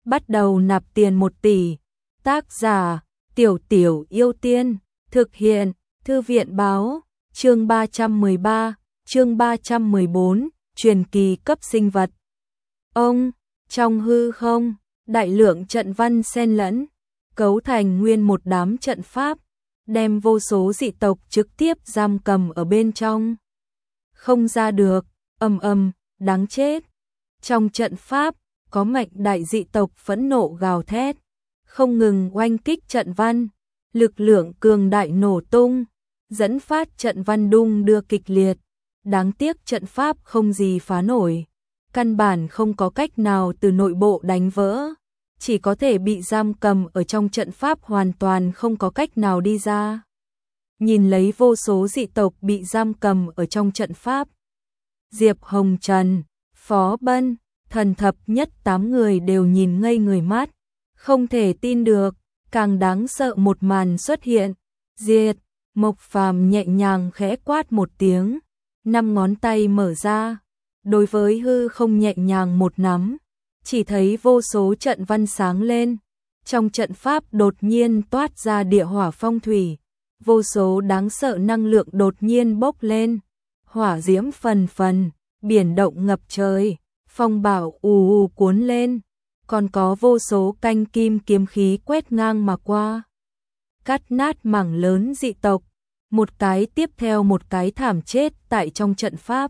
bắt đầu nạp tiền 1 tỷ. Tác giả, Tiểu Tiểu Yêu Tiên, thực hiện, Thư viện báo, chương 313, chương 314, truyền kỳ cấp sinh vật. Ông, trong hư không, đại lượng trận văn xen lẫn, cấu thành nguyên một đám trận pháp, đem vô số dị tộc trực tiếp giam cầm ở bên trong. Không ra được, đáng chết. Trong trận pháp, có mạnh đại dị tộc phẫn nộ gào thét, không ngừng oanh kích trận văn, lực lượng cường đại nổ tung, dẫn phát trận văn đung đưa kịch liệt. Đáng tiếc trận pháp không gì phá nổi, căn bản không có cách nào từ nội bộ đánh vỡ, chỉ có thể bị giam cầm ở trong trận pháp, hoàn toàn không có cách nào đi ra. Nhìn lấy vô số dị tộc bị giam cầm ở trong trận pháp, Diệp Hồng Trần, Phó Bân, Thần Thập Nhất 8 người đều nhìn ngây người mắt, không thể tin được. Càng đáng sợ một màn xuất hiện. Diệt, Mộc Phàm nhẹ nhàng khẽ quát một tiếng, 5 ngón tay mở ra, đối với hư không nhẹ nhàng một nắm, chỉ thấy vô số trận văn sáng lên. Trong trận pháp đột nhiên toát ra địa hỏa phong thủy, vô số đáng sợ năng lượng đột nhiên bốc lên, hỏa diễm phần phần, biển động ngập trời, phong bão ù ù cuốn lên, còn có vô số canh kim kiếm khí quét ngang mà qua, cắt nát mảng lớn dị tộc, một cái tiếp theo một cái thảm chết tại trong trận pháp.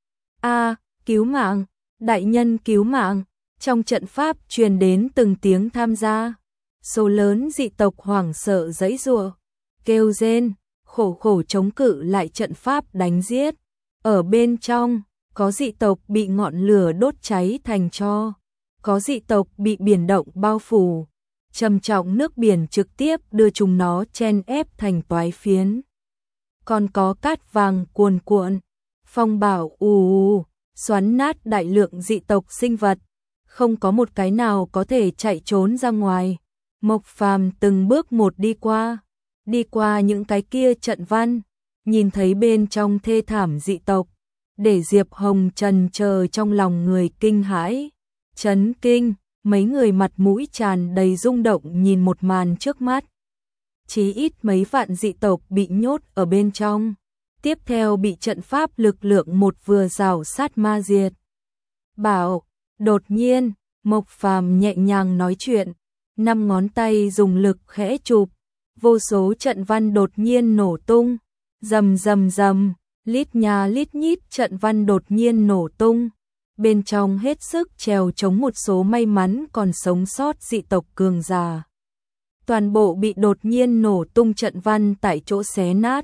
Cứu mạng, đại nhân cứu mạng. Trong trận pháp truyền đến từng tiếng tham gia, số lớn dị tộc hoảng sợ giãy giụa, kêu rên, khổ khổ chống cự lại trận pháp đánh giết. Ở bên trong, có dị tộc bị ngọn lửa đốt cháy thành tro, có dị tộc bị biển động bao phủ, trầm trọng nước biển trực tiếp đưa chúng nó chen ép thành toái phiến. Còn có cát vàng cuồn cuộn, phong bão ù ù, xoắn nát đại lượng dị tộc sinh vật, không có một cái nào có thể chạy trốn ra ngoài. Mộc Phàm từng bước một đi qua những cái kia trận văn, nhìn thấy bên trong thê thảm dị tộc, để Diệp Hồng Trần chờ trong lòng người kinh hãi, chấn kinh, mấy người mặt mũi tràn đầy rung động nhìn một màn trước mắt. Chí ít mấy vạn dị tộc bị nhốt ở bên trong, tiếp theo bị trận pháp lực lượng một vừa rào sát ma diệt. Bảo, đột nhiên, Mộc Phàm nhẹ nhàng nói chuyện, 5 ngón tay dùng lực khẽ chụp, vô số trận văn đột nhiên nổ tung, rầm rầm rầm, lít nha lít nhít trận văn đột nhiên nổ tung, bên trong hết sức trèo chống một số may mắn còn sống sót dị tộc cường giả. Toàn bộ bị đột nhiên nổ tung trận văn tại chỗ xé nát,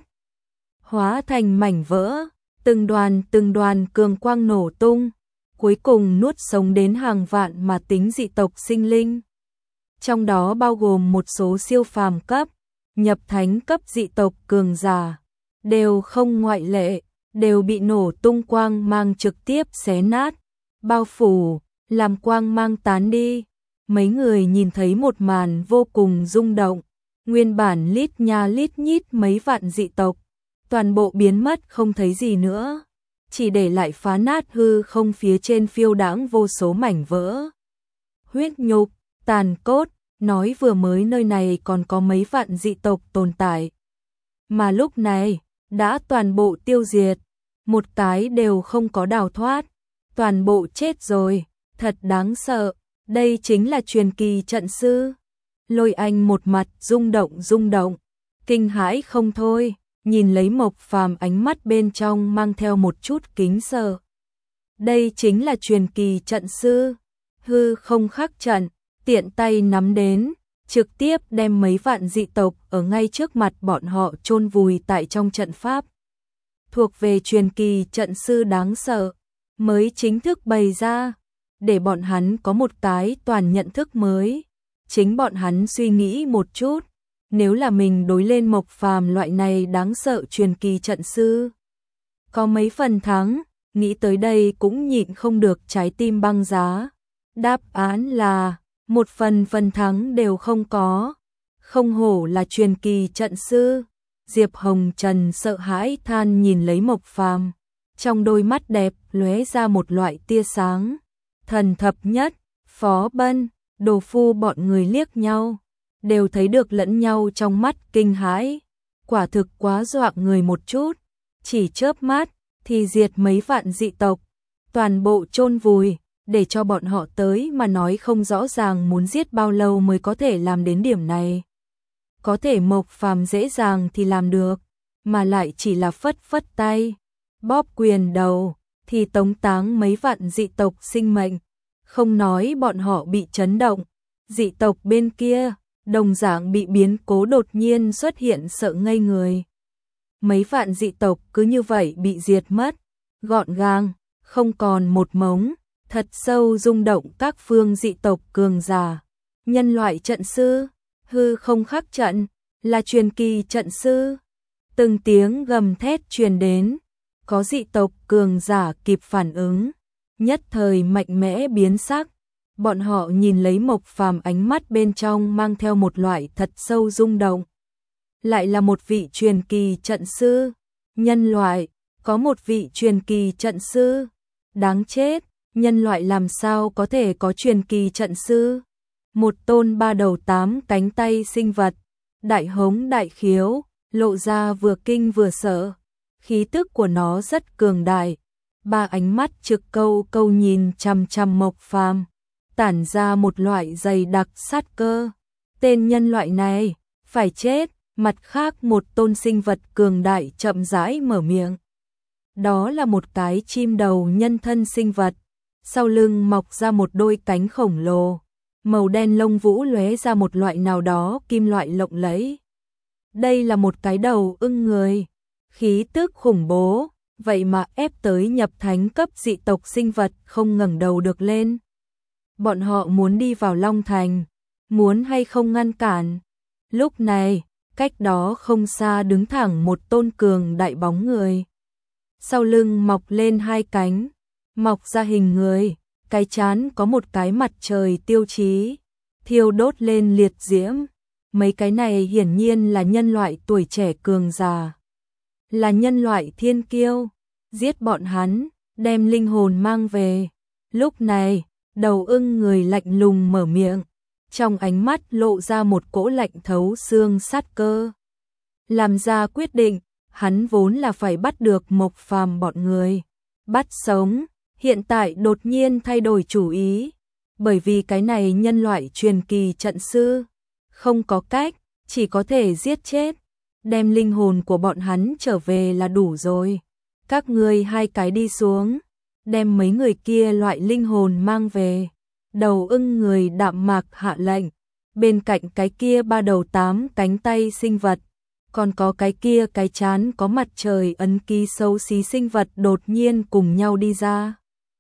hóa thành mảnh vỡ, từng đoàn cường quang nổ tung, cuối cùng nuốt sống đến hàng vạn mà tính dị tộc sinh linh. Trong đó bao gồm một số siêu phàm cấp, nhập thánh cấp dị tộc cường giả, đều không ngoại lệ, đều bị nổ tung quang mang trực tiếp xé nát, bao phủ, làm quang mang tán đi. Mấy người nhìn thấy một màn vô cùng rung động, nguyên bản lít nha lít nhít mấy vạn dị tộc, toàn bộ biến mất không thấy gì nữa, chỉ để lại phá nát hư không, phía trên phiêu đãng vô số mảnh vỡ, huyết nhục, tàn cốt. Nói vừa mới nơi này còn có mấy vạn dị tộc tồn tại, mà lúc này đã toàn bộ tiêu diệt, một cái đều không có đào thoát, toàn bộ chết rồi, thật đáng sợ. Đây chính là truyền kỳ trận sư. Lôi Anh một mặt rung động, kinh hãi không thôi, nhìn lấy Mộc Phàm, ánh mắt bên trong mang theo một chút kính sợ. Đây chính là truyền kỳ trận sư, hư không khắc trận, tiện tay nắm đến, trực tiếp đem mấy vạn dị tộc ở ngay trước mặt bọn họ chôn vùi tại trong trận pháp. Thuộc về truyền kỳ trận sư đáng sợ, mới chính thức bày ra, để bọn hắn có một cái toàn nhận thức mới. Chính bọn hắn suy nghĩ một chút, nếu là mình đối lên Mộc Phàm loại này đáng sợ truyền kỳ trận sư, có mấy phần thắng, nghĩ tới đây cũng nhịn không được trái tim băng giá. Đáp án là một phần thắng đều không có. Không hổ là truyền kỳ trận sư. Diệp Hồng Trần sợ hãi than nhìn lấy Mộc Phàm, trong đôi mắt đẹp lóe ra một loại tia sáng. Thần Thập Nhất, Phó Bân, Đồ Phu bọn người liếc nhau, đều thấy được lẫn nhau trong mắt kinh hãi, quả thực quá dọa người một chút, chỉ chớp mắt thì diệt mấy vạn dị tộc, toàn bộ chôn vùi, để cho bọn họ tới mà nói không rõ ràng muốn giết bao lâu mới có thể làm đến điểm này. Có thể Mộc Phàm dễ dàng thì làm được, mà lại chỉ là phất phất tay, bóp quyền đầu, thì tống táng mấy vạn dị tộc sinh mệnh, không nói bọn họ bị chấn động, dị tộc bên kia, đồng dạng bị biến cố đột nhiên xuất hiện sợ ngây người. Mấy vạn dị tộc cứ như vậy bị diệt mất, gọn gàng, không còn một mống, thật sâu rung động các phương dị tộc cường giả. Nhân loại trận sư, hư không khắc trận, là truyền kỳ trận sư. Từng tiếng gầm thét truyền đến, có dị tộc cường giả kịp phản ứng, nhất thời mạnh mẽ biến sắc. Bọn họ nhìn lấy Mộc Phàm, ánh mắt bên trong mang theo một loại thật sâu rung động. Lại là một vị truyền kỳ trận sư, nhân loại, có một vị truyền kỳ trận sư, đáng chết, nhân loại làm sao có thể có truyền kỳ trận sư? Một tôn ba đầu tám cánh tay sinh vật, đại hống đại khiếu, lộ ra vừa kinh vừa sợ, khí tức của nó rất cường đại, ba ánh mắt trực câu câu nhìn chằm chằm Mộc Phàm, tản ra một loại dày đặc sát cơ. Tên nhân loại này phải chết. Mặt khác một tôn sinh vật cường đại chậm rãi mở miệng. Đó là một cái chim đầu nhân thân sinh vật, sau lưng mọc ra một đôi cánh khổng lồ, màu đen lông vũ lóe ra một loại nào đó kim loại lộng lẫy. Đây là một cái đầu ưng người, khí tức khủng bố, vậy mà ép tới nhập thánh cấp dị tộc sinh vật không ngẩng đầu được lên. Bọn họ muốn đi vào Long Thành, muốn hay không ngăn cản. Lúc này, cách đó không xa đứng thẳng một tôn cường đại bóng người. Sau lưng mọc lên hai cánh, mọc ra hình người, cái trán có một cái mặt trời tiêu chí, thiêu đốt lên liệt diễm. Mấy cái này hiển nhiên là nhân loại tuổi trẻ cường già, là nhân loại thiên kiêu, giết bọn hắn, đem linh hồn mang về. Lúc này, đầu ưng người lạnh lùng mở miệng, trong ánh mắt lộ ra một cỗ lạnh thấu xương sát cơ. Làm ra quyết định, hắn vốn là phải bắt được Mộc Phàm bọn người, bắt sống, hiện tại đột nhiên thay đổi chủ ý, bởi vì cái này nhân loại truyền kỳ trận sư, không có cách, chỉ có thể giết chết, đem linh hồn của bọn hắn trở về là đủ rồi. Các ngươi hai cái đi xuống, đem mấy người kia loại linh hồn mang về. Đầu ưng người đạm mạc hạ lệnh, bên cạnh cái kia ba đầu tám cánh tay sinh vật, còn có cái kia cái trán có mặt trời ấn ký xấu xí sinh vật đột nhiên cùng nhau đi ra.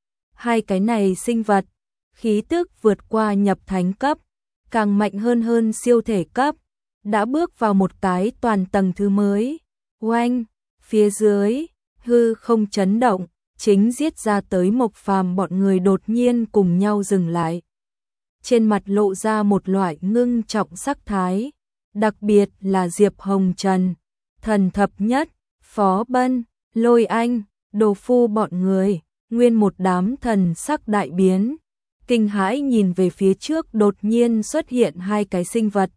Hai cái này sinh vật, khí tức vượt qua nhập thánh cấp, càng mạnh hơn siêu thể cấp, đã bước vào một cái toàn tầng thứ mới. Oanh, phía dưới, hư không chấn động. Chính giết ra tới Mộc Phàm bọn người đột nhiên cùng nhau dừng lại. Trên mặt lộ ra một loại ngưng trọng sắc thái, đặc biệt là Diệp Hồng Trần, Thần Thập Nhất, Phó Bân, Lôi Anh, Đồ Phu bọn người, nguyên một đám thần sắc đại biến, kinh hãi nhìn về phía trước đột nhiên xuất hiện hai cái sinh vật.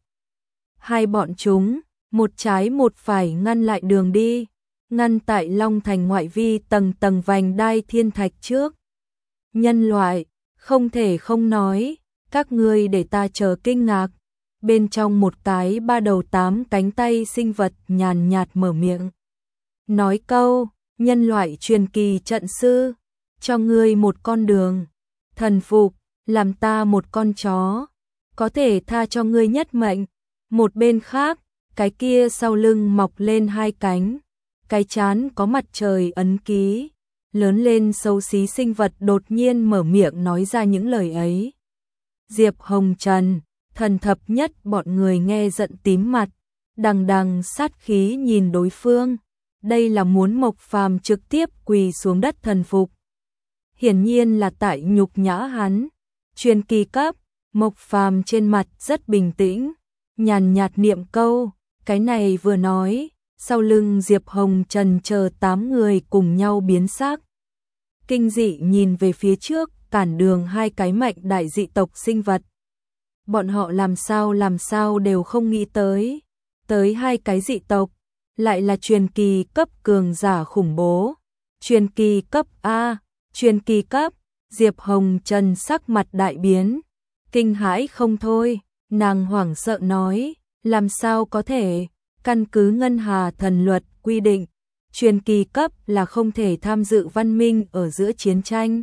Hai bọn chúng, một trái một phải ngăn lại đường đi, ngăn tại Long Thành ngoại vi tầng tầng vành đai thiên thạch trước. Nhân loại, không thể không nói, các ngươi để ta chờ kinh ngạc. Bên trong một cái ba đầu tám cánh tay sinh vật nhàn nhạt mở miệng. Nói câu, nhân loại truyền kỳ trận sư, cho ngươi một con đường, thần phục, làm ta một con chó, có thể tha cho ngươi nhất mệnh. Một bên khác, cái kia sau lưng mọc lên hai cánh, cái trán có mặt trời ấn ký, lớn lên xấu xí sinh vật đột nhiên mở miệng nói ra những lời ấy. Diệp Hồng Trần, Thần Thập Nhất bọn người nghe giận tím mặt, đằng đằng sát khí nhìn đối phương. Đây là muốn Mộc Phàm trực tiếp quỳ xuống đất thần phục. Hiển nhiên là tại nhục nhã hắn. Truyền kỳ cấp, Mộc Phàm trên mặt rất bình tĩnh, nhàn nhạt niệm câu, cái này vừa nói, sau lưng Diệp Hồng Trần chờ 8 người cùng nhau biến sắc. Kinh dị nhìn về phía trước, cản đường hai cái mạnh đại dị tộc sinh vật. bọn họ làm sao đều không nghĩ tới hai cái dị tộc, lại là truyền kỳ cấp cường giả khủng bố. Truyền kỳ cấp A, truyền kỳ cấp, Diệp Hồng Trần sắc mặt đại biến, kinh hãi không thôi, nàng hoảng sợ nói, làm sao có thể, căn cứ Ngân Hà thần luật quy định, truyền kỳ cấp là không thể tham dự văn minh ở giữa chiến tranh.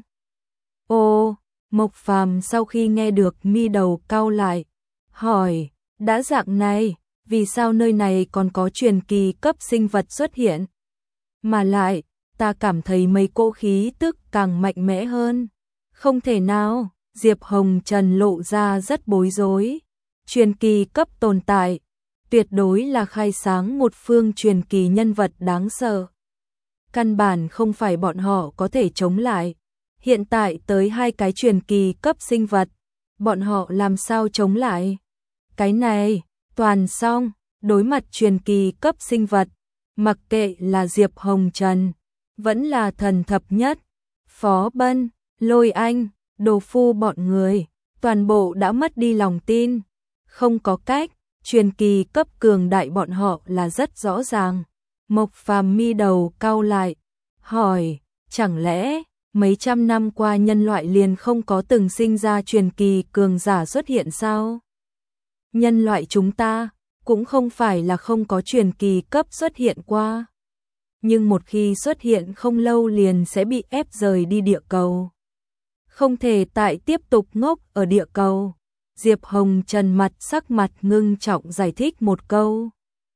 Ô, Mộc Phàm sau khi nghe được mi đầu cau lại, hỏi, đã dạng này, vì sao nơi này còn có truyền kỳ cấp sinh vật xuất hiện? Mà lại, ta cảm thấy mấy cỗ khí tức càng mạnh mẽ hơn. Không thể nào, Diệp Hồng Trần lộ ra rất bối rối. Truyền kỳ cấp tồn tại, tuyệt đối là khai sáng một phương truyền kỳ nhân vật đáng sợ. Căn bản không phải bọn họ có thể chống lại. Hiện tại tới hai cái truyền kỳ cấp sinh vật, bọn họ làm sao chống lại? Cái này, toàn xong, đối mặt truyền kỳ cấp sinh vật, mặc kệ là Diệp Hồng Trần, vẫn là thần thập nhất, Phó Bân, Lôi Anh, Đồ Phu bọn người, toàn bộ đã mất đi lòng tin. Không có cách, truyền kỳ cấp cường đại bọn họ là rất rõ ràng. Mộc Phàm mi đầu cau lại, hỏi, chẳng lẽ mấy trăm năm qua nhân loại liền không có từng sinh ra truyền kỳ cường giả xuất hiện sao? Nhân loại chúng ta cũng không phải là không có truyền kỳ cấp xuất hiện qua. Nhưng một khi xuất hiện không lâu liền sẽ bị ép rời đi địa cầu. Không thể tại tiếp tục ngốc ở địa cầu. Diệp Hồng Trần sắc mặt ngưng trọng giải thích một câu.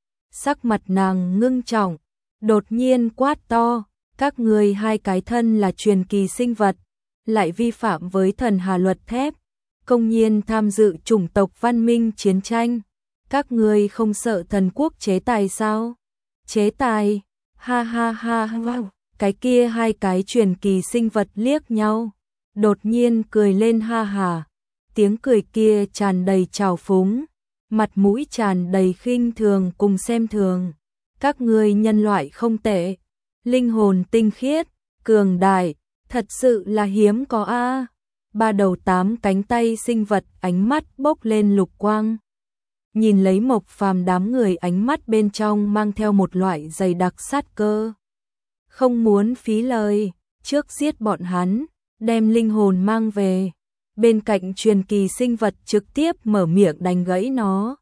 Sắc mặt nàng ngưng trọng, đột nhiên quát to, các ngươi hai cái thân là truyền kỳ sinh vật, lại vi phạm với thần hà luật thép, công nhiên tham dự chủng tộc văn minh chiến tranh. Các ngươi không sợ thần quốc chế tài sao? Chế tài? Ha ha ha wow. Cái kia hai cái truyền kỳ sinh vật liếc nhau, đột nhiên cười lên ha hà. Tiếng cười kia tràn đầy trào phúng, mặt mũi tràn đầy khinh thường cùng xem thường. Các ngươi nhân loại không tệ, linh hồn tinh khiết, cường đại, thật sự là hiếm có a. Ba đầu tám cánh tay sinh vật ánh mắt bốc lên lục quang. Nhìn lấy Mộc Phàm đám người ánh mắt bên trong mang theo một loại dày đặc sát cơ. Không muốn phí lời, trước giết bọn hắn, đem linh hồn mang về. Bên cạnh truyền kỳ sinh vật trực tiếp mở miệng đánh gãy nó.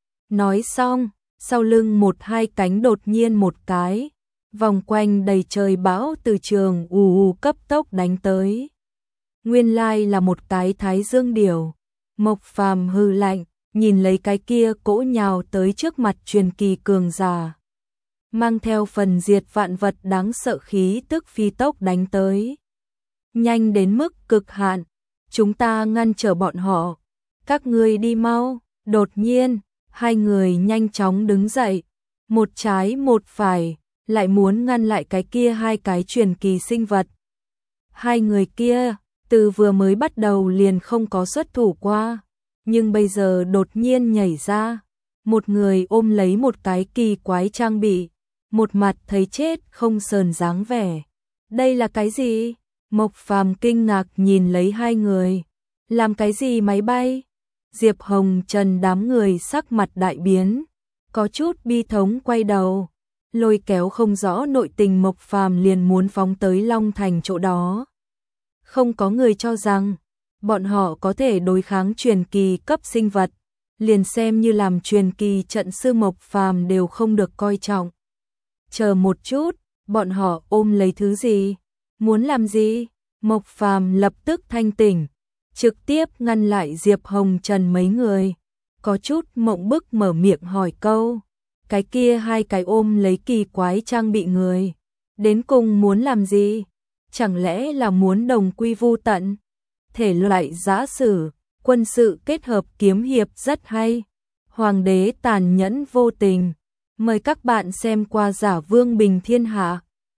Nói xong, sau lưng một hai cánh đột nhiên một cái, vòng quanh đầy trời bão từ trường ù cấp tốc đánh tới. Nguyên lai là một cái thái dương điểu. Mộc Phàm hừ lạnh, nhìn lấy cái kia cỗ nhào tới trước mặt truyền kỳ cường giả, mang theo phần diệt vạn vật đáng sợ khí tức phi tốc đánh tới. Nhanh đến mức cực hạn, chúng ta ngăn trở bọn họ, các ngươi đi mau. Đột nhiên, hai người nhanh chóng đứng dậy, một trái một phải, lại muốn ngăn lại cái kia hai cái truyền kỳ sinh vật. Hai người kia, từ vừa mới bắt đầu liền không có xuất thủ qua, nhưng bây giờ đột nhiên nhảy ra, một người ôm lấy một cái kỳ quái trang bị, một mặt thấy chết không sờn dáng vẻ. Đây là cái gì? Mộc Phàm kinh ngạc nhìn lấy hai người. Làm cái gì máy bay? Diệp Hồng Trần đám người sắc mặt đại biến, có chút bi thống quay đầu, lôi kéo không rõ nội tình Mộc Phàm liền muốn phóng tới Long Thành chỗ đó. Không có người cho rằng bọn họ có thể đối kháng truyền kỳ cấp sinh vật, liền xem như làm truyền kỳ trận sư Mộc Phàm đều không được coi trọng. Chờ một chút, bọn họ ôm lấy thứ gì? Muốn làm gì? Mộc Phàm lập tức thanh tỉnh, trực tiếp ngăn lại Diệp Hồng Trần mấy người, có chút mộng bức mở miệng hỏi câu. Cái kia hai cái ôm lấy kỳ quái trang bị người, đến cùng muốn làm gì? Chẳng lẽ là muốn đồng quy vu tận? Thể loại giã sử, quân sự kết hợp kiếm hiệp rất hay. Hoàng đế tàn nhẫn vô tình. Mời các bạn xem qua Giả Vương Bình Thiên Hạ.